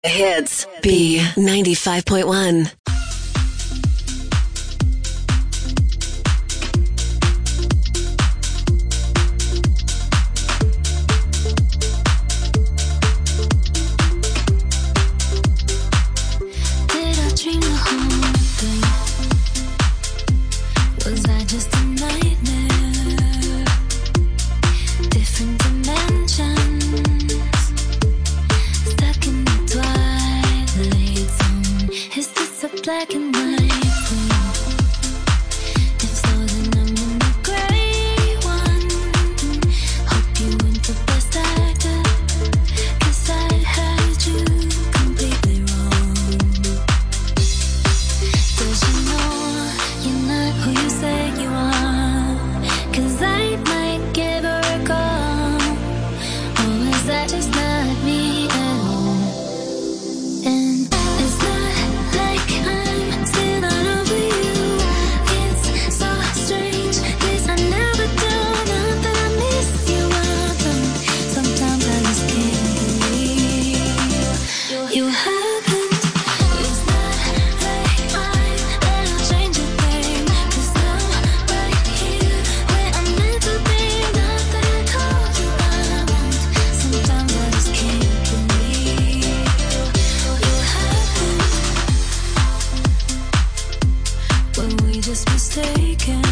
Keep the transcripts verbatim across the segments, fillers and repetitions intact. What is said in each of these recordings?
Hits B ninety-five point one. Black and white thing. If so, then I'm in the gray one. Hope you weren't the best actor, 'cause I had you completely wrong. Does you know you're not who you say you are? 'Cause I might give her a call. Or is that just not me at all? And it's not like I'm still not over you. It's so strange, 'cause I never do. Not that I miss you often. Sometimes I just can't believe you happened. It's not like I'm gonna change a thing, 'cause I'm right here where I'm meant to be. Not that I called you out. Sometimes I just can't believe you happened. When we just mistaken,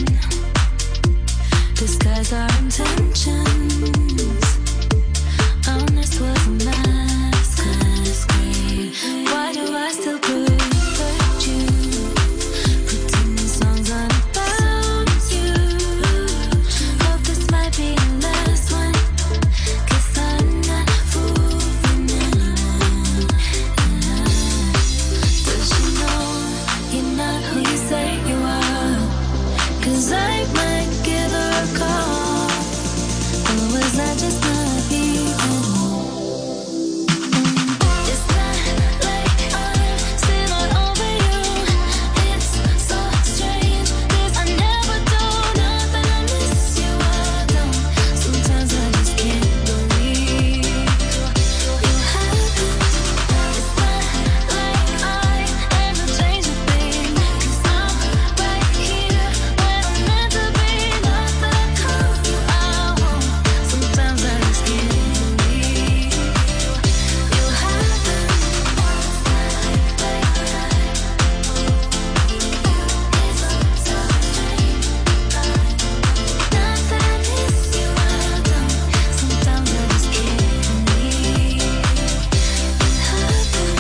disguise our intentions. Honest was a masquerade. Why do I still protect you? Pretending songs aren't about you. Hope this might be the last one, 'cause I'm not fooling anyone. Does you know you're not who you say you are? 'Cause I might give her a call. Or was that just not me at all? It's not like I'm still not over you. It's so strange, 'cause I never do. Not that I miss you, I don't. Sometimes I just can't believe you happened. It's not like I ever change a thing, 'cause I'm right here where I'm meant to be. Not that I called you out. Sometimes I just can't believe you happened. It's so strange. Not that I miss you, I don't. Sometimes I just can't believe it happened.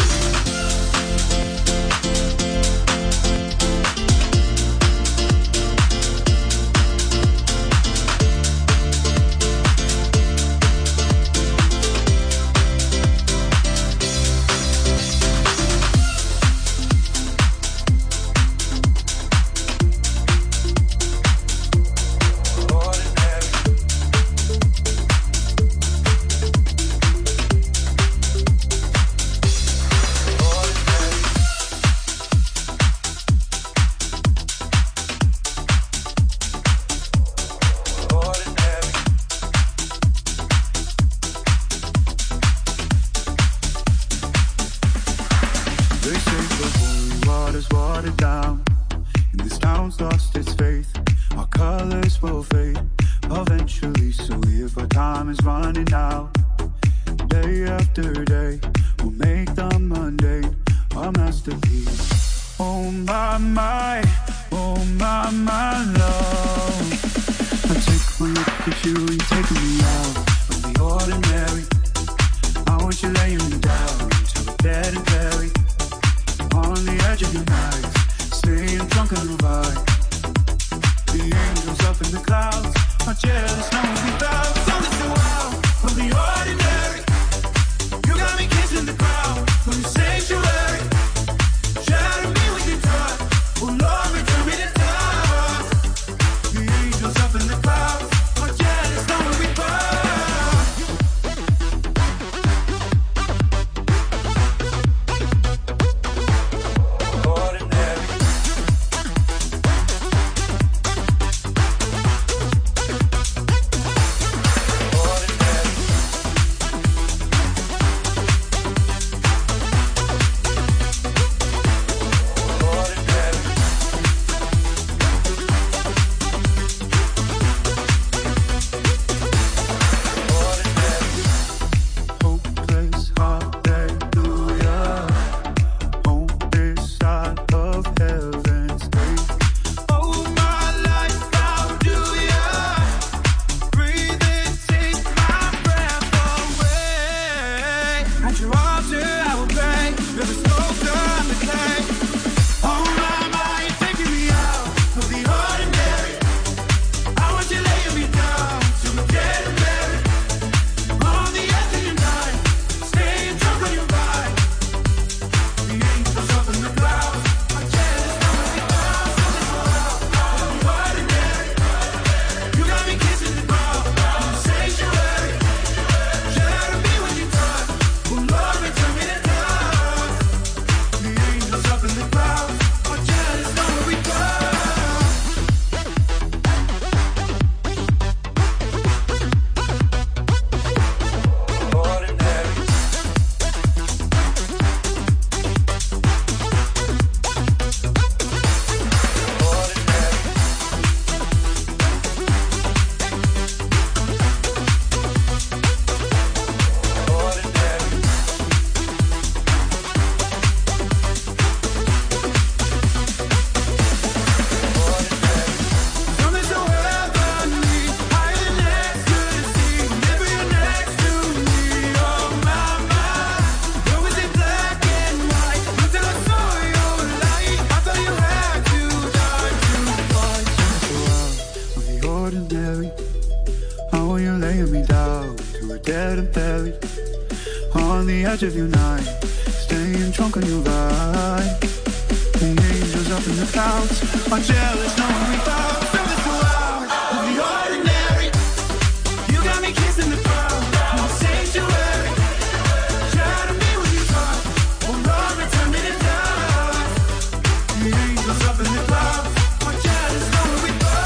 They say the holy water's watered down, and this town's lost its faith. Our colors will fade eventually, so if our time is running out, day after day, we'll make the mundane our masterpiece. Oh my, my, oh my, my love. I take one look at you and you're taking me out of the ordinary. I want you laying me down to the dead and buried. On the edge of your night, staying drunk on the ride. The angels up in the clouds are jealous, no one without. Don't listen wild from the ordinary. You got me kissing the crowd from the sanctuary. Shatter me with your touch, oh Lord, return me to time. The angels up in the clouds are jealous, no one without. charge of your night, staying drunk on your vibe. The angels up in the clouds are jealous, knowing we bow. Feel this wild of the ordinary. You got me kissing the crowd, no sanctuary. Try to be when you talk, oh Lord, return me to die. The angels up in the clouds are jealous, knowing we bow.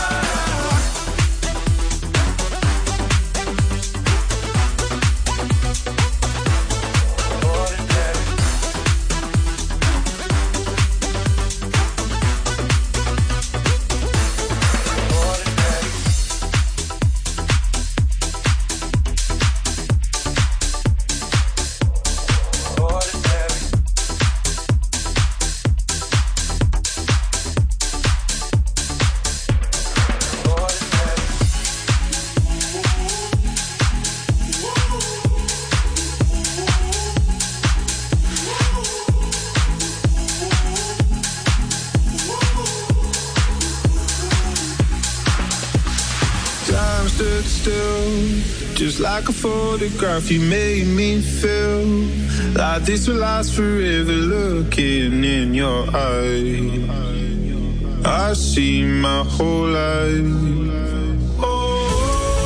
Just like a photograph, you made me feel like this will last forever. Looking in your eyes, I see my whole life. Oh,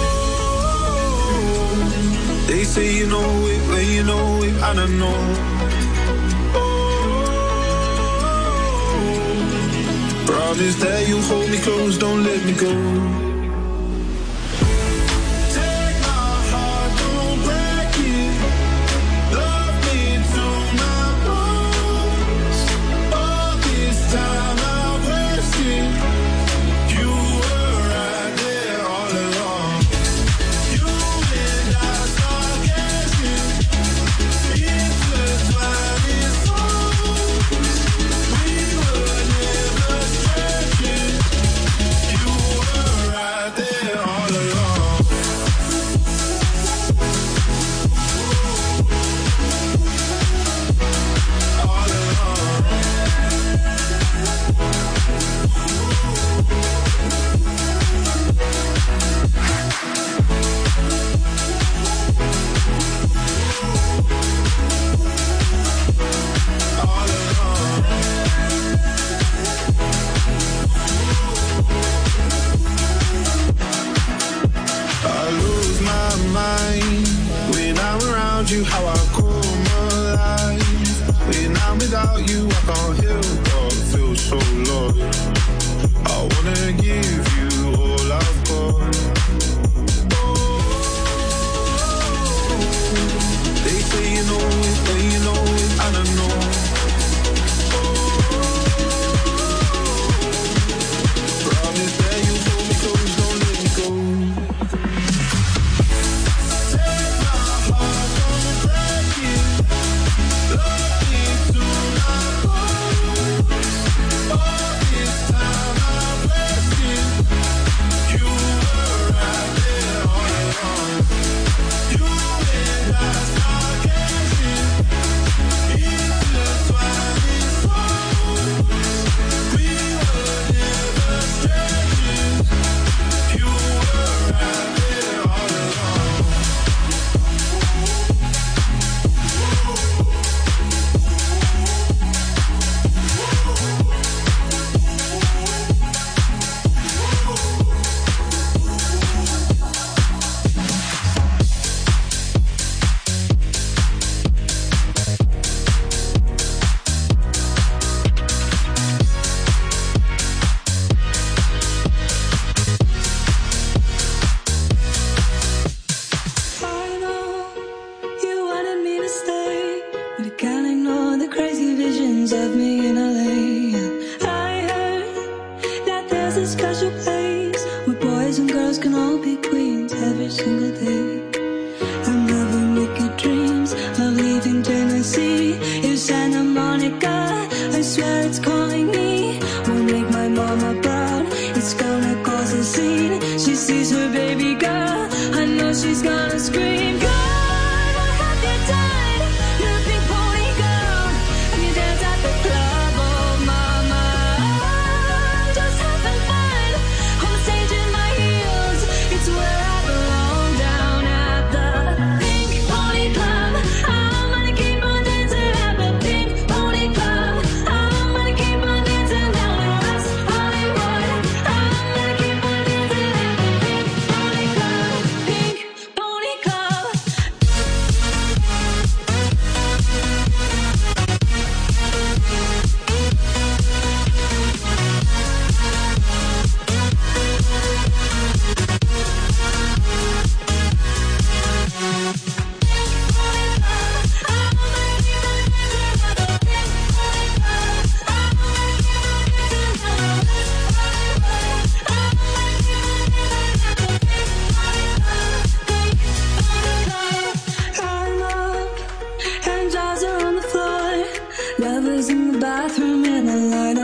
they say you know it, when you know it, I don't know. Oh, promise that you hold me close, don't let me go. You how I come alive. When I'm without you, I can't help but feel so lost. I wanna give you all I've got. Oh, they say you know it, but you know it, I don't know. Oh, promise that you hold me close, don't let me go. Keep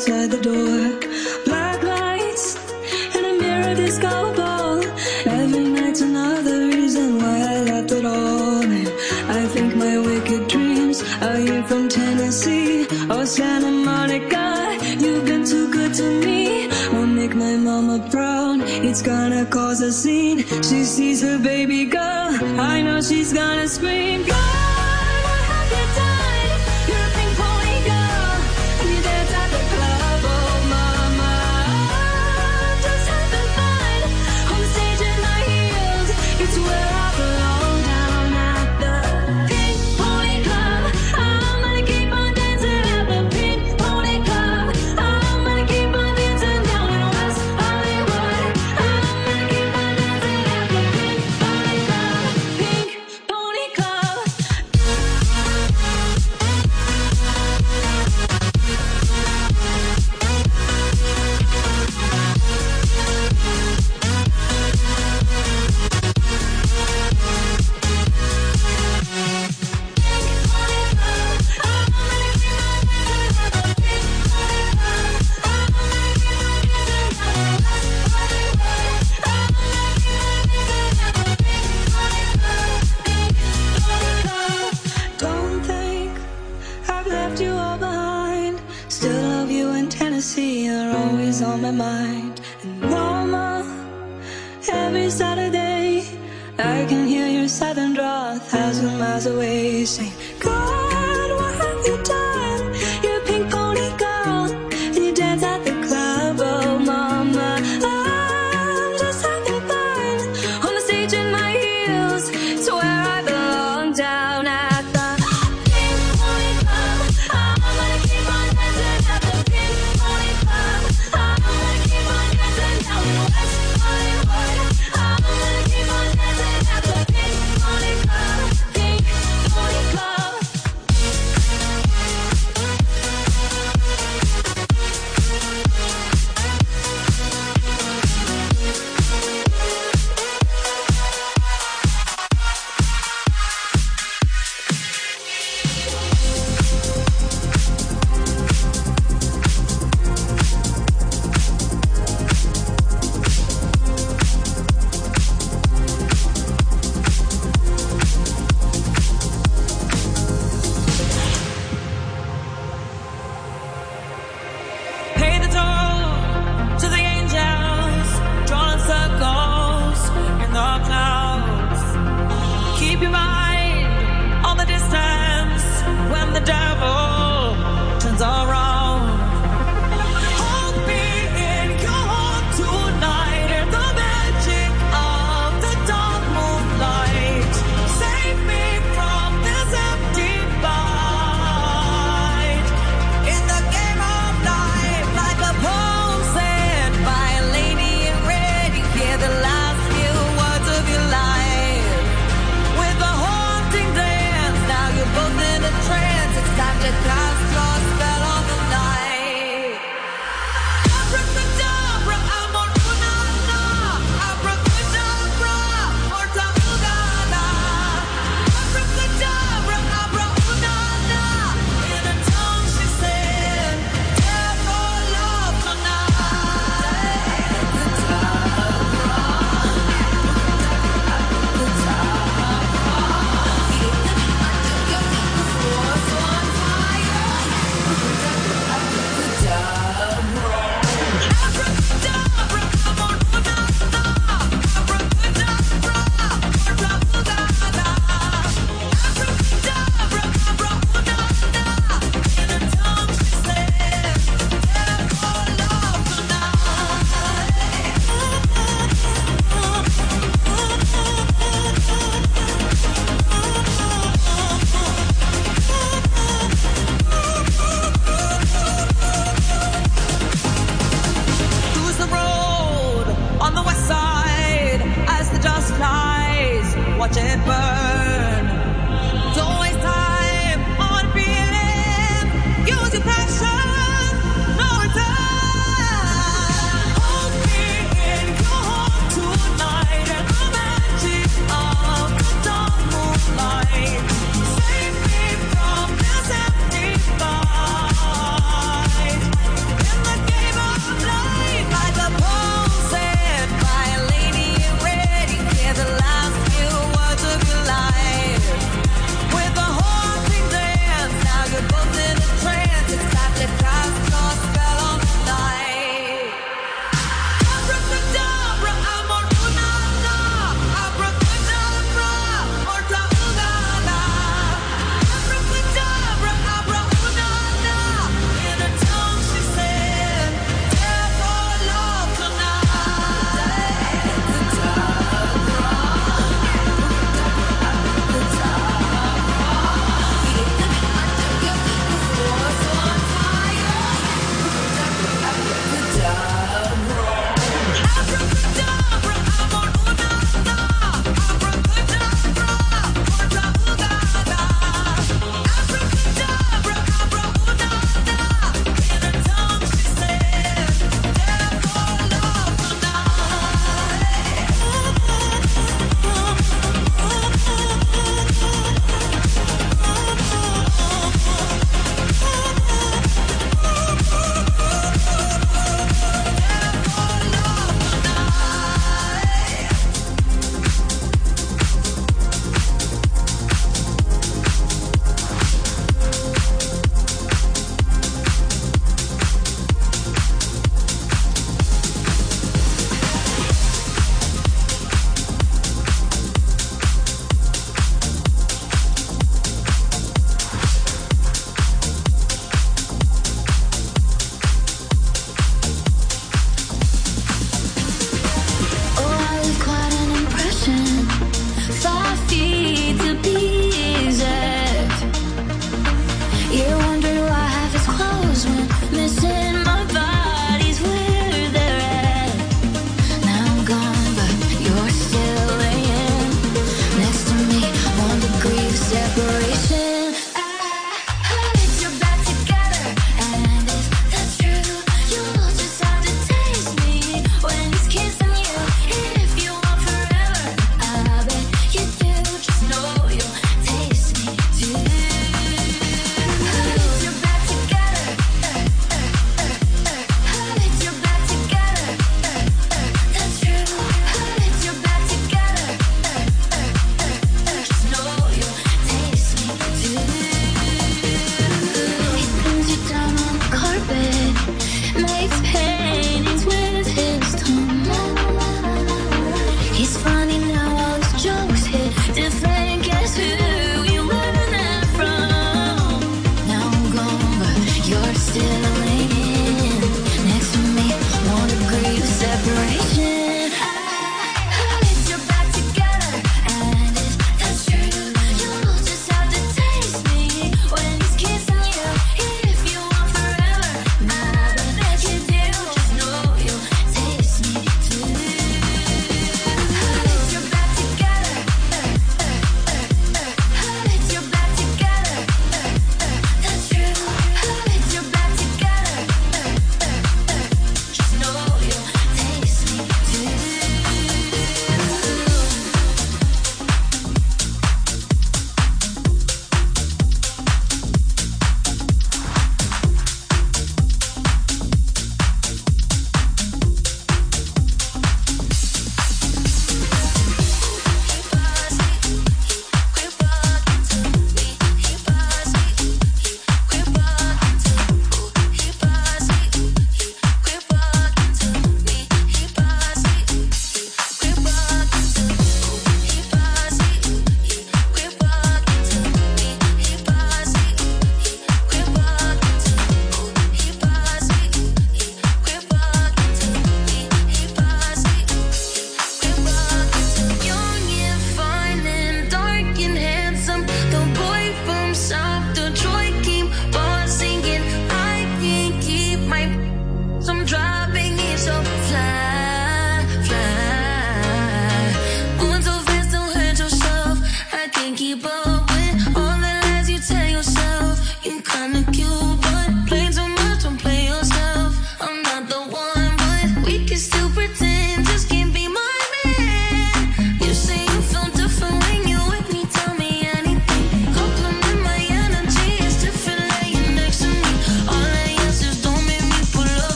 outside the door. Black lights and a mirror disco ball. Every night's another reason why I left it all. And I think my wicked dreams are you from Tennessee or Santa Monica. You've been too good to me. Won't make my mama proud. It's gonna cause a scene. She sees her baby girl. I know she's gonna scream. God, what have you done? You're a pink pony girl. And you dance at the club. Oh, mama, just having fun. On the stage in my heels. It's where I belong, down at the Pink Pony Club. I'm gonna keep on dancing at the Pink Pony Club. I'm gonna keep on dancing down in West Hollywood. I'm gonna keep on dancing at the Pink Pony Club. Pink Pony Club. Don't think I've left you all behind. Still love you in Tennessee, you're always on my mind. And mama, every Saturday I can hear your southern drawl a thousand miles away, saying, God, what have you done? You're a pink pony girl, and you dance at the club. Oh, mama, I'm just having fun on the stage in my heels. It's where I belong, down at the Pink Pony Club. I'm gonna keep on dancing at the Pink Pony Club. I'm gonna keep on dancing down in West Hollywood. I'm gonna keep on dancing at the Pink Pony Club. Pink Pony Club.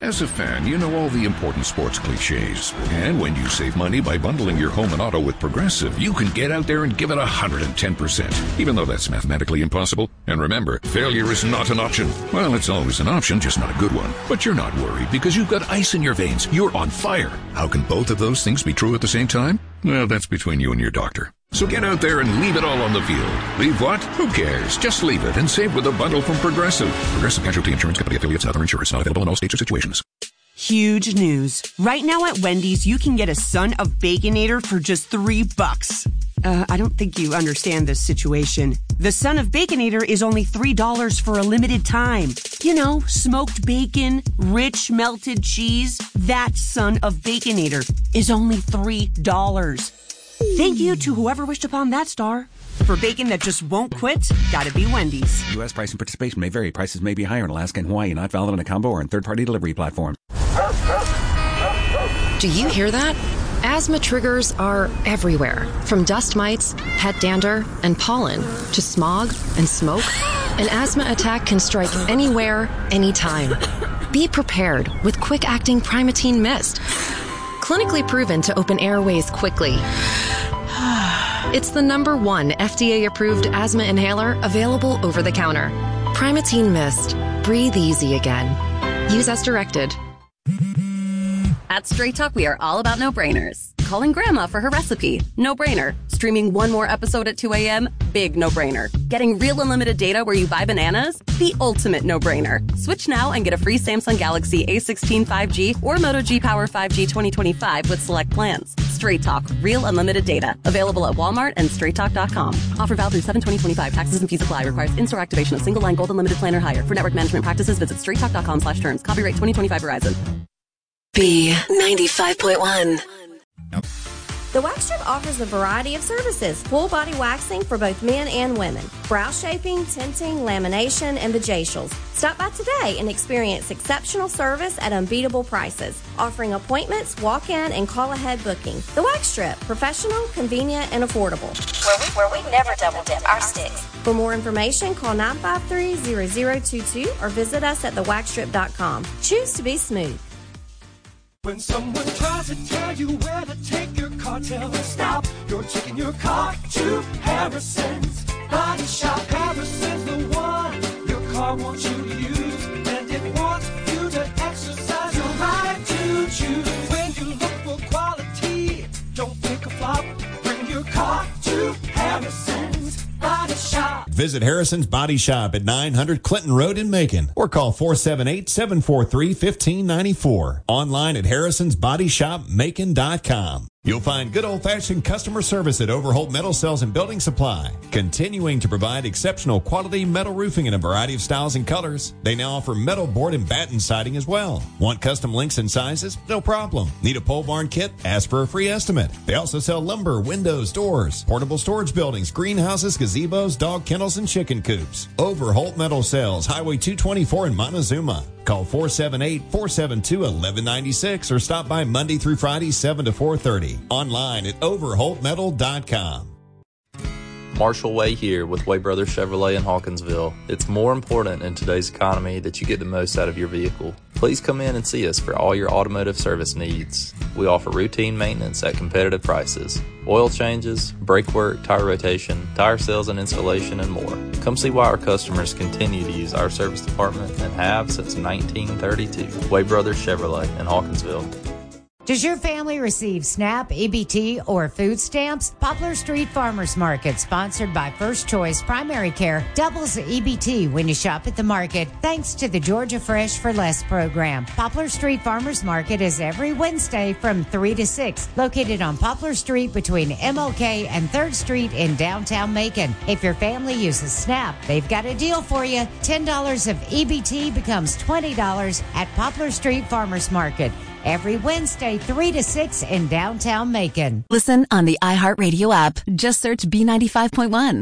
As a fan, you know all the important sports cliches. And when you save money by bundling your home and auto with Progressive, you can get out there and give it one hundred ten percent, even though that's mathematically impossible. And remember, failure is not an option. Well, it's always an option, just not a good one. But you're not worried because you've got ice in your veins. You're on fire. How can both of those things be true at the same time? Well, that's between you and your doctor. So get out there and leave it all on the field. Leave what? Who cares? Just leave it and save with a bundle from Progressive. Progressive Casualty Insurance Company affiliates and other insurers. Not available in all states or situations. Huge news. Right now at Wendy's, you can get a Son of Baconator for just three bucks. Uh, I don't think you understand this situation. The Son of Baconator is only three dollars for a limited time. You know, smoked bacon, rich melted cheese. That Son of Baconator is only three dollars. Thank you to whoever wished upon that star. For bacon that just won't quit, gotta be Wendy's. U S price and participation may vary. Prices may be higher in Alaska and Hawaii, not valid on a combo or on third-party delivery platform. Do you hear that? Asthma triggers are everywhere, from dust mites, pet dander, and pollen, to smog and smoke. An asthma attack can strike anywhere, anytime. Be prepared with quick-acting Primatene Mist. Clinically proven to open airways quickly. It's the number one F D A-approved asthma inhaler available over the counter. Primatene Mist. Breathe easy again. Use as directed. At Straight Talk, we are all about no-brainers. Calling Grandma for her recipe? No-brainer. Streaming one more episode at two a.m.? Big no-brainer. Getting real unlimited data where you buy bananas? The ultimate no-brainer. Switch now and get a free Samsung Galaxy A sixteen five G or Moto G Power five G twenty twenty-five with select plans. Straight Talk. Real unlimited data. Available at Walmart and straight talk dot com. Offer valid through seven twenty twenty-five. Taxes and fees apply. Requires in-store activation of single line gold unlimited plan or higher. For network management practices, visit straight talk dot com slash terms. Copyright twenty twenty-five Verizon. B ninety-five point one. The Wax Strip offers a variety of services. Full body waxing for both men and women. Brow shaping, tinting, lamination, and vajacials. Stop by today and experience exceptional service at unbeatable prices. Offering appointments, walk-in, and call-ahead booking. The Wax Strip. Professional, convenient, and affordable. Where we, where we never double dip our sticks. For more information, call nine five three, zero zero two two or visit us at the wax strip dot com. Choose to be smooth. When someone tries to tell you where to take your car, tell them stop. You're taking your car to Harrison's Body Shop. Harrison's the one your car wants you to use, and it wants you to exercise your right to choose. When you look for quality, don't pick a flop. Bring your car to Harrison's Body Shop. Visit Harrison's Body Shop at nine hundred Clinton Road in Macon or call four seven eight, seven four three, one five nine four. Online at harrisons body shop macon dot com. You'll find good old-fashioned customer service at Overholt Metal Cells and Building Supply, continuing to provide exceptional quality metal roofing in a variety of styles and colors. They now offer metal board and batten siding as well. Want custom lengths and sizes? No problem. Need a pole barn kit? Ask for a free estimate. They also sell lumber, windows, doors, portable storage buildings, greenhouses, gazebos, dog kennels, and chicken coops. Overholt Metal Cells, Highway two twenty-four in Montezuma. Call four seven eight, four seven two, one one nine six or stop by Monday through Friday, seven to four thirty. Online at overholt metal dot com. Marshall Way here with Way Brothers Chevrolet in Hawkinsville. It's more important in today's economy that you get the most out of your vehicle. Please come in and see us for all your automotive service needs. We offer routine maintenance at competitive prices, oil changes, brake work, tire rotation, tire sales and installation, and more. Come see why our customers continue to use our service department and have since nineteen thirty-two. Way Brothers Chevrolet in Hawkinsville. Does your family receive SNAP, E B T, or food stamps? Poplar Street Farmers Market, sponsored by First Choice Primary Care, doubles E B T when you shop at the market, thanks to the Georgia Fresh for Less program. Poplar Street Farmers Market is every Wednesday from three to six, located on Poplar Street between M L K and third Street in downtown Macon. If your family uses SNAP, they've got a deal for you. ten dollars of E B T becomes twenty dollars at Poplar Street Farmers Market. Every Wednesday, three to six in downtown Macon. Listen on the iHeartRadio app. Just search B ninety-five point one.